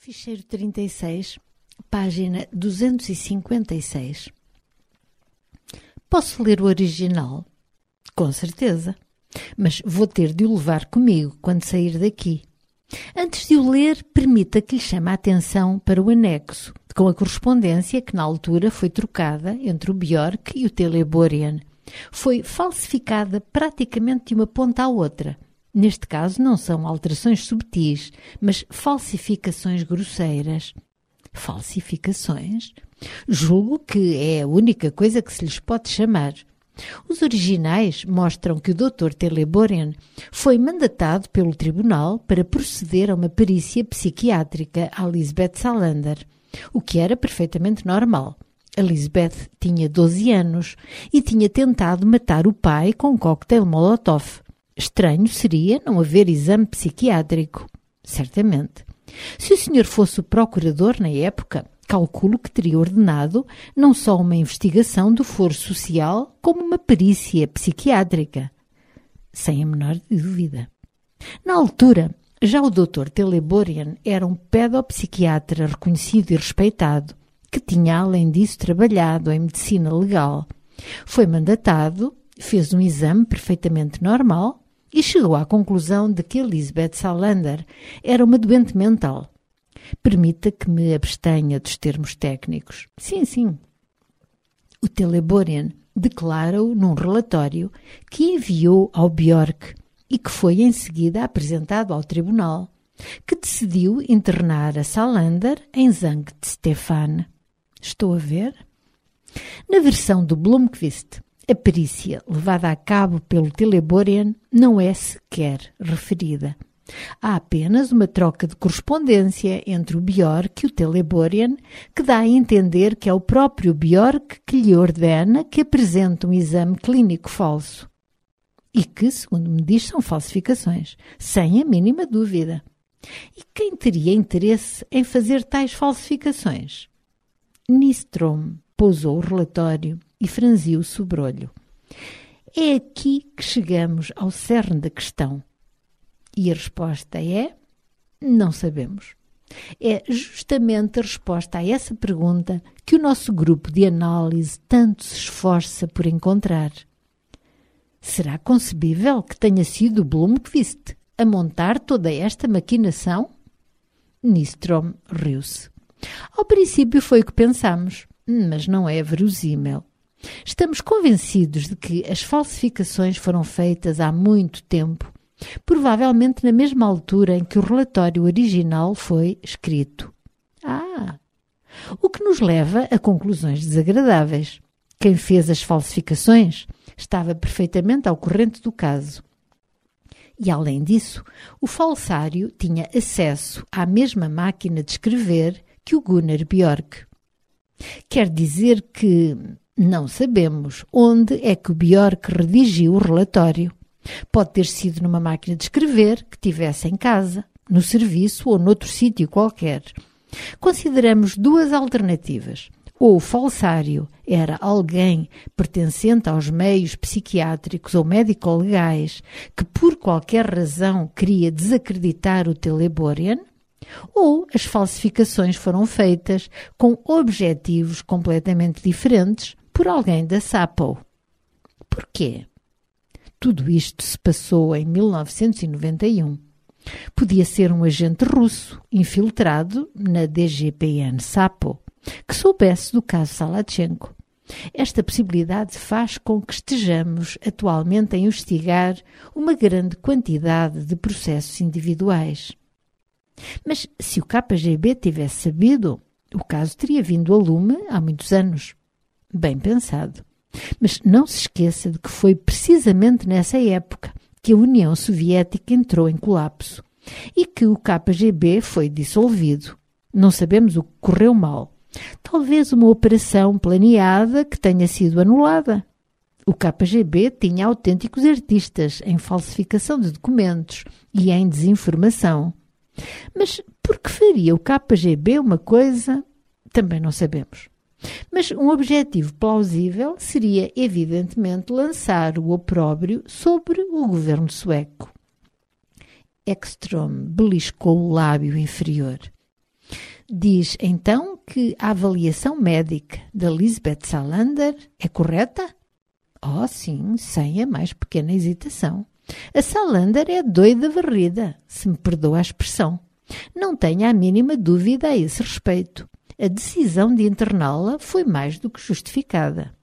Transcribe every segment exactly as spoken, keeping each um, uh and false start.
Ficheiro trinta e seis, página duzentos e cinquenta e seis. Posso ler o original? Com certeza, mas vou ter de o levar comigo quando sair daqui. Antes de o ler, permita que lhe chame a atenção para o anexo, com a correspondência que na altura foi trocada entre o Björk e o Teleboeren. Foi falsificada praticamente de uma ponta à outra. Neste caso não são alterações subtis, mas falsificações grosseiras. Falsificações? Julgo que é a única coisa que se lhes pode chamar. Os originais mostram que o doutor Teleboeren foi mandatado pelo tribunal para proceder a uma perícia psiquiátrica a Lisbeth Salander, o que era perfeitamente normal. A Lisbeth tinha doze anos e tinha tentado matar o pai com um coquetel Molotov. Estranho seria não haver exame psiquiátrico. Certamente. Se o senhor fosse o procurador na época, calculo que teria ordenado não só uma investigação do foro social, como uma perícia psiquiátrica. Sem a menor dúvida. Na altura, já o doutor Teleboeren era um pedopsiquiatra reconhecido e respeitado, que tinha, além disso, trabalhado em medicina legal. Foi mandatado, fez um exame perfeitamente normal e chegou à conclusão de que Lisbeth Salander era uma doente mental. Permita que me abstenha dos termos técnicos. Sim, sim. O Teleboeren declara-o num relatório que enviou ao Björk e que foi em seguida apresentado ao tribunal, que decidiu internar a Salander em Sankt Stefan. Estou a ver? Na versão do Blomqvist, a perícia levada a cabo pelo Teleboeren não é sequer referida. Há apenas uma troca de correspondência entre o Björk e o Teleboeren que dá a entender que é o próprio Björk que lhe ordena que apresente um exame clínico falso. E que, segundo me diz, são falsificações, sem a mínima dúvida. E quem teria interesse em fazer tais falsificações? Nystrom pousou o relatório e franziu o sobrolho. É aqui que chegamos ao cerne da questão. E a resposta é: não sabemos. É justamente a resposta a essa pergunta que o nosso grupo de análise tanto se esforça por encontrar. Será concebível que tenha sido o Blomqvist a montar toda esta maquinação? Nystrom riu-se. Ao princípio foi o que pensámos, mas não é verosímil. Estamos convencidos de que as falsificações foram feitas há muito tempo, provavelmente na mesma altura em que o relatório original foi escrito. Ah! O que nos leva a conclusões desagradáveis. Quem fez as falsificações estava perfeitamente ao corrente do caso. E, além disso, o falsário tinha acesso à mesma máquina de escrever que o Gunnar Björk. Quer dizer que não sabemos onde é que o Björk redigiu o relatório. Pode ter sido numa máquina de escrever que tivesse em casa, no serviço ou noutro sítio qualquer. Consideramos duas alternativas. Ou o falsário era alguém pertencente aos meios psiquiátricos ou médico-legais que por qualquer razão queria desacreditar o Teleboeren, ou as falsificações foram feitas com objetivos completamente diferentes por alguém da Sapo. Porquê? Tudo isto se passou em mil novecentos e noventa e um. Podia ser um agente russo infiltrado na D G P N Sapo, que soubesse do caso Salatchenko. Esta possibilidade faz com que estejamos atualmente a investigar uma grande quantidade de processos individuais. Mas se o K G B tivesse sabido, o caso teria vindo a lume há muitos anos. Bem pensado. Mas não se esqueça de que foi precisamente nessa época que a União Soviética entrou em colapso e que o K G B foi dissolvido. Não sabemos o que correu mal. Talvez uma operação planeada que tenha sido anulada. O K G B tinha autênticos artistas em falsificação de documentos e em desinformação. Mas por que faria o K G B uma coisa? Também não sabemos. Mas um objetivo plausível seria, evidentemente, lançar o opróbrio sobre o governo sueco. Ekström beliscou o lábio inferior. Diz então que a avaliação médica da Lisbeth Salander é correta? Oh, sim, sem a mais pequena hesitação. A Salander é doida varrida, se me perdoa a expressão. Não tenha a mínima dúvida a esse respeito. A decisão de interná-la foi mais do que justificada.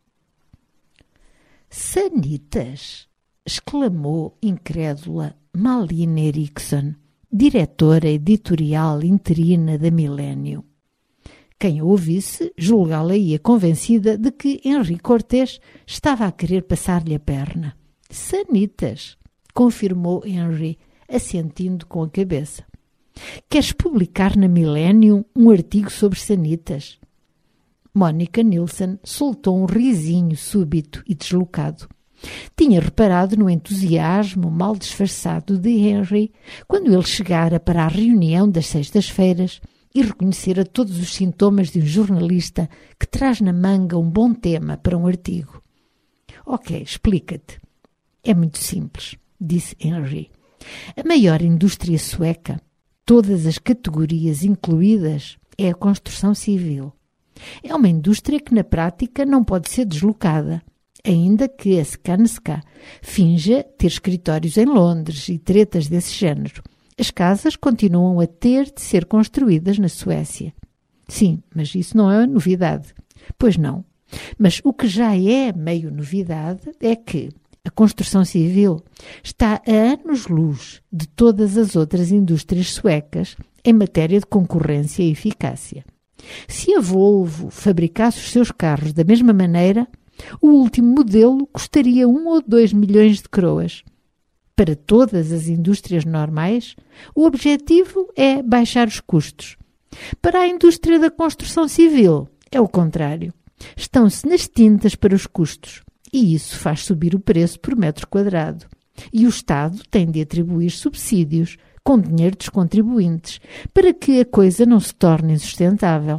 Sanitas! Exclamou incrédula Malin Eriksson, diretora editorial interina da Milênio. Quem a ouvisse, julgá-la-ia convencida de que Henri Cortés estava a querer passar-lhe a perna. Sanitas! Confirmou Henri, assentindo com a cabeça. Queres publicar na Millennium um artigo sobre sanitas? Mónica Nilsson soltou um risinho súbito e deslocado. Tinha reparado no entusiasmo mal disfarçado de Henry quando ele chegara para a reunião das sextas-feiras e reconhecera todos os sintomas de um jornalista que traz na manga um bom tema para um artigo. Ok, explica-te. É muito simples, disse Henry. A maior indústria sueca, todas as categorias incluídas, é a construção civil. É uma indústria que na prática não pode ser deslocada, ainda que a Skanska finja ter escritórios em Londres e tretas desse género. As casas continuam a ter de ser construídas na Suécia. Sim, mas isso não é novidade. Pois não. Mas o que já é meio novidade é que a construção civil está a anos-luz de todas as outras indústrias suecas em matéria de concorrência e eficácia. Se a Volvo fabricasse os seus carros da mesma maneira, o último modelo custaria um ou dois milhões de coroas. Para todas as indústrias normais, o objetivo é baixar os custos. Para a indústria da construção civil, é o contrário. Estão-se nas tintas para os custos e isso faz subir o preço por metro quadrado. E o Estado tem de atribuir subsídios com dinheiro dos contribuintes para que a coisa não se torne insustentável.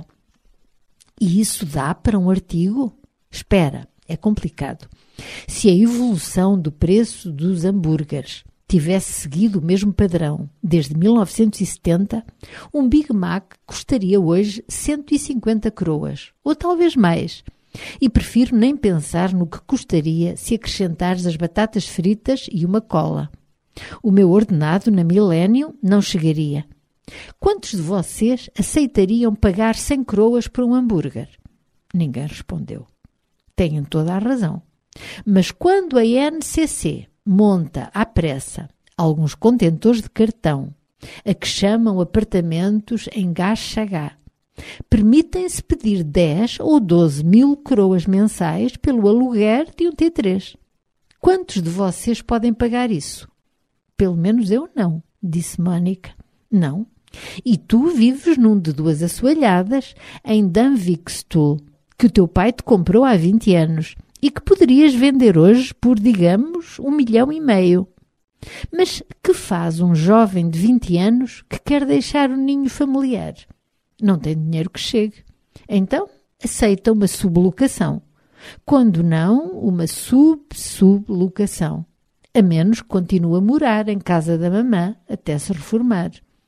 E isso dá para um artigo? Espera, é complicado. Se a evolução do preço dos hambúrgueres tivesse seguido o mesmo padrão desde mil novecentos e setenta, um Big Mac custaria hoje cento e cinquenta coroas, ou talvez mais. E prefiro nem pensar no que custaria se acrescentares as batatas fritas e uma cola. O meu ordenado na Millennium não chegaria. Quantos de vocês aceitariam pagar cem coroas por um hambúrguer? Ninguém respondeu. Têm toda a razão. Mas quando a N C C monta à pressa alguns contentores de cartão, a que chamam apartamentos em Gachagá, permitem-se pedir dez ou doze mil coroas mensais pelo aluguer de um T três. Quantos de vocês podem pagar isso? Pelo menos eu não, disse Mónica. Não. E tu vives num de duas assoalhadas em Danvikstool, que o teu pai te comprou há vinte anos e que poderias vender hoje por, digamos, um milhão e meio. Mas que faz um jovem de vinte anos que quer deixar o ninho familiar? Não tem dinheiro que chegue. Então, aceita uma sublocação. Quando não, uma sub-sublocação. A menos que continue a morar em casa da mamã até se reformar.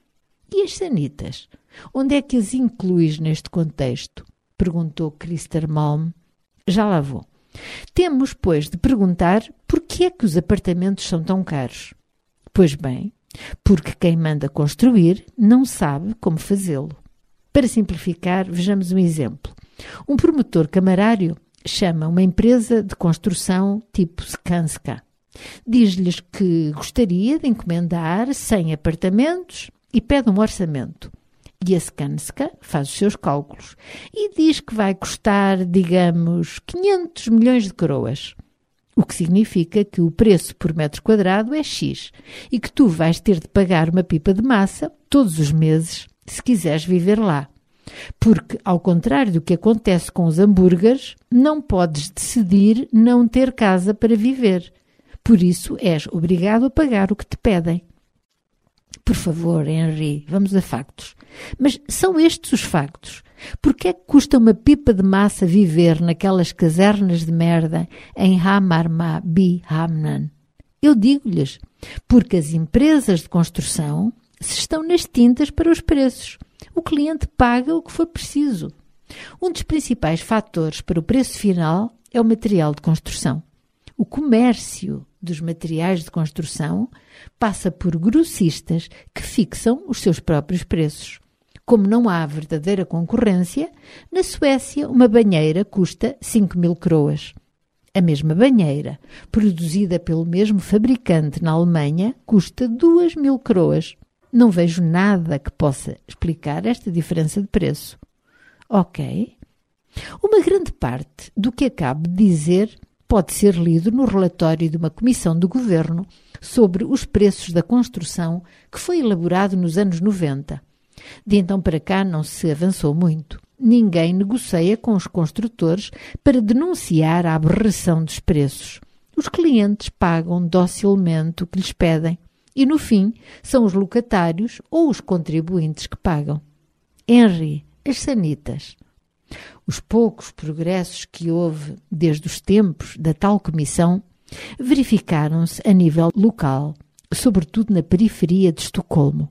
E as sanitas? Onde é que as incluís neste contexto? Perguntou Christer Malm. Já lá vou. Temos, pois, de perguntar por que é que os apartamentos são tão caros. Pois bem, porque quem manda construir não sabe como fazê-lo. Para simplificar, vejamos um exemplo. Um promotor camarário chama uma empresa de construção tipo Skanska. Diz-lhes que gostaria de encomendar cem apartamentos e pede um orçamento. E a Skanska faz os seus cálculos e diz que vai custar, digamos, quinhentos milhões de coroas. O que significa que o preço por metro quadrado é X e que tu vais ter de pagar uma pipa de massa todos os meses se quiseres viver lá. Porque, ao contrário do que acontece com os hambúrgueres, não podes decidir não ter casa para viver. Por isso, és obrigado a pagar o que te pedem. Por favor, Henri, vamos a factos. Mas são estes os factos. Por que é que custa uma pipa de massa viver naquelas casernas de merda em Hamarma-bi-Hamnan? Eu digo-lhes, porque as empresas de construção se estão nas tintas para os preços. O cliente paga o que for preciso. Um dos principais fatores para o preço final é o material de construção. O comércio dos materiais de construção passa por grossistas que fixam os seus próprios preços. Como não há verdadeira concorrência, na Suécia uma banheira custa cinco mil croas. A mesma banheira, produzida pelo mesmo fabricante na Alemanha, custa duas mil croas. Não vejo nada que possa explicar esta diferença de preço. Ok. Uma grande parte do que acabo de dizer pode ser lido no relatório de uma comissão do governo sobre os preços da construção que foi elaborado nos anos noventa. De então para cá não se avançou muito. Ninguém negocia com os construtores para denunciar a aberração dos preços. Os clientes pagam docilmente o que lhes pedem e, no fim, são os locatários ou os contribuintes que pagam. Henry, as sanitas. Os poucos progressos que houve desde os tempos da tal comissão verificaram-se a nível local, sobretudo na periferia de Estocolmo.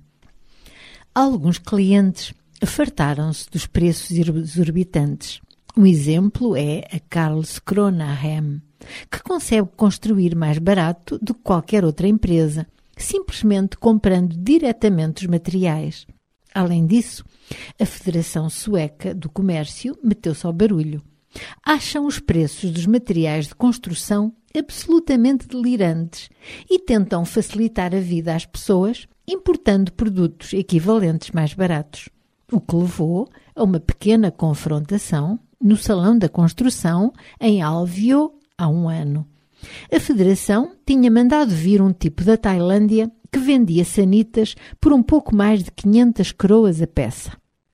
Alguns clientes fartaram-se dos preços exorbitantes. Um exemplo é a Karlskrona-Hem, que consegue construir mais barato do que qualquer outra empresa, simplesmente comprando diretamente os materiais. Além disso, a Federação Sueca do Comércio meteu-se ao barulho. Acham os preços dos materiais de construção absolutamente delirantes e tentam facilitar a vida às pessoas importando produtos equivalentes mais baratos, o que levou a uma pequena confrontação no Salão da Construção em Alvio há um ano. A Federação tinha mandado vir um tipo da Tailândia que vendia sanitas por um pouco mais de quinhentas croas a peça.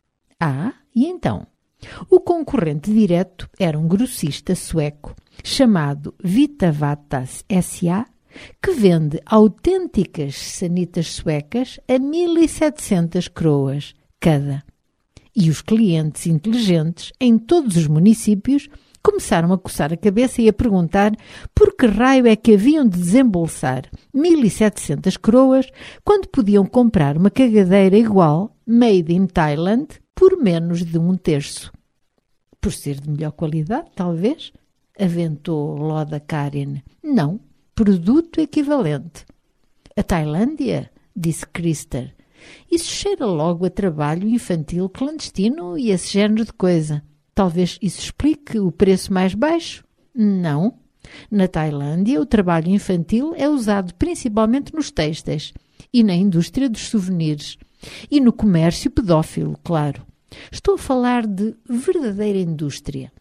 Ah, e então? O concorrente direto era um grossista sueco chamado Vitavatas S A, que vende autênticas sanitas suecas a mil e setecentas croas cada. E os clientes inteligentes em todos os municípios começaram a coçar a cabeça e a perguntar por que raio é que haviam de desembolsar mil e setecentas croas quando podiam comprar uma cagadeira igual, made in Thailand, por menos de um terço. Por ser de melhor qualidade, talvez? Aventou Loda Karin. Não, produto equivalente. A Tailândia? Disse Christer. Isso cheira logo a trabalho infantil clandestino e esse género de coisa. Talvez isso explique o preço mais baixo? Não. Na Tailândia, o trabalho infantil é usado principalmente nos têxteis e na indústria dos souvenirs. E no comércio pedófilo, claro. Estou a falar de verdadeira indústria.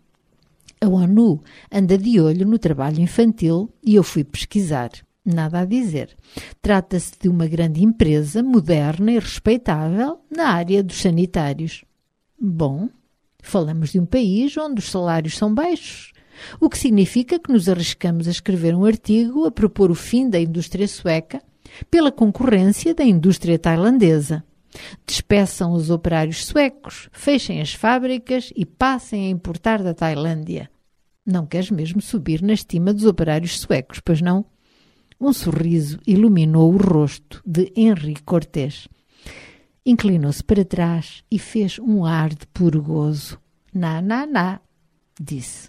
A ONU anda de olho no trabalho infantil e eu fui pesquisar. Nada a dizer. Trata-se de uma grande empresa moderna e respeitável na área dos sanitários. Bom, falamos de um país onde os salários são baixos, o que significa que nos arriscamos a escrever um artigo a propor o fim da indústria sueca pela concorrência da indústria tailandesa. Despeçam os operários suecos, fechem as fábricas e passem a importar da Tailândia. Não queres mesmo subir na estima dos operários suecos, pois não? Um sorriso iluminou o rosto de Henry Cortés. Inclinou-se para trás e fez um ar de puro gozo. Ná, ná, ná, disse.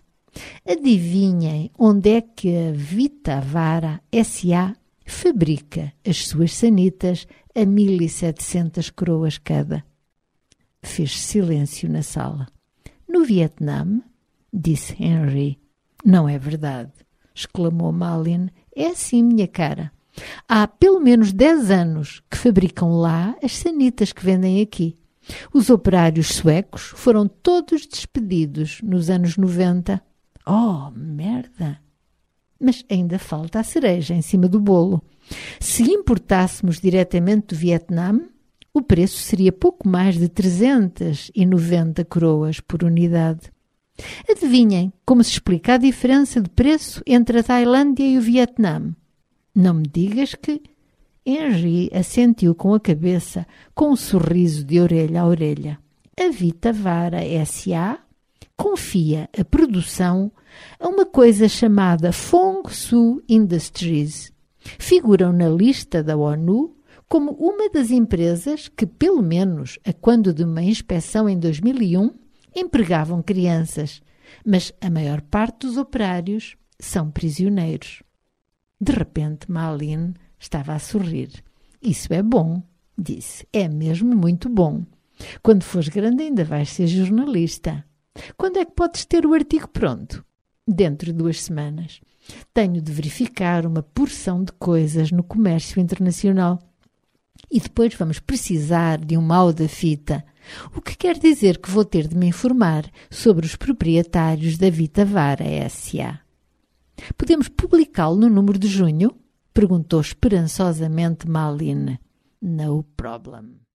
Adivinhem onde é que a Vitavara S A fabrica as suas sanitas a mil e setecentas croas cada. Fez silêncio na sala. No Vietnã, disse Henry. Não é verdade, exclamou Malin. É assim, minha cara. Há pelo menos dez anos que fabricam lá as sanitas que vendem aqui. Os operários suecos foram todos despedidos nos anos noventa. Oh, merda! Mas ainda falta a cereja em cima do bolo. Se importássemos diretamente do Vietnã, o preço seria pouco mais de trezentas e noventa coroas por unidade. Adivinhem como se explica a diferença de preço entre a Tailândia e o Vietnã. Não me digas que... Henry assentiu com a cabeça, com um sorriso de orelha a orelha. A Vitavara S A confia a produção a uma coisa chamada Fong Su Industries. Figuram na lista da ONU como uma das empresas que, pelo menos a quando de uma inspeção em dois mil e um, empregavam crianças, mas a maior parte dos operários são prisioneiros. De repente, Malin estava a sorrir. Isso é bom, disse. É mesmo muito bom. Quando fores grande ainda vais ser jornalista. Quando é que podes ter o artigo pronto? Dentro de duas semanas. Tenho de verificar uma porção de coisas no comércio internacional. E depois vamos precisar de um mau da fita. O que quer dizer que vou ter de me informar sobre os proprietários da Vitavara S A Podemos publicá-lo no número de junho? Perguntou esperançosamente Malin. No problem.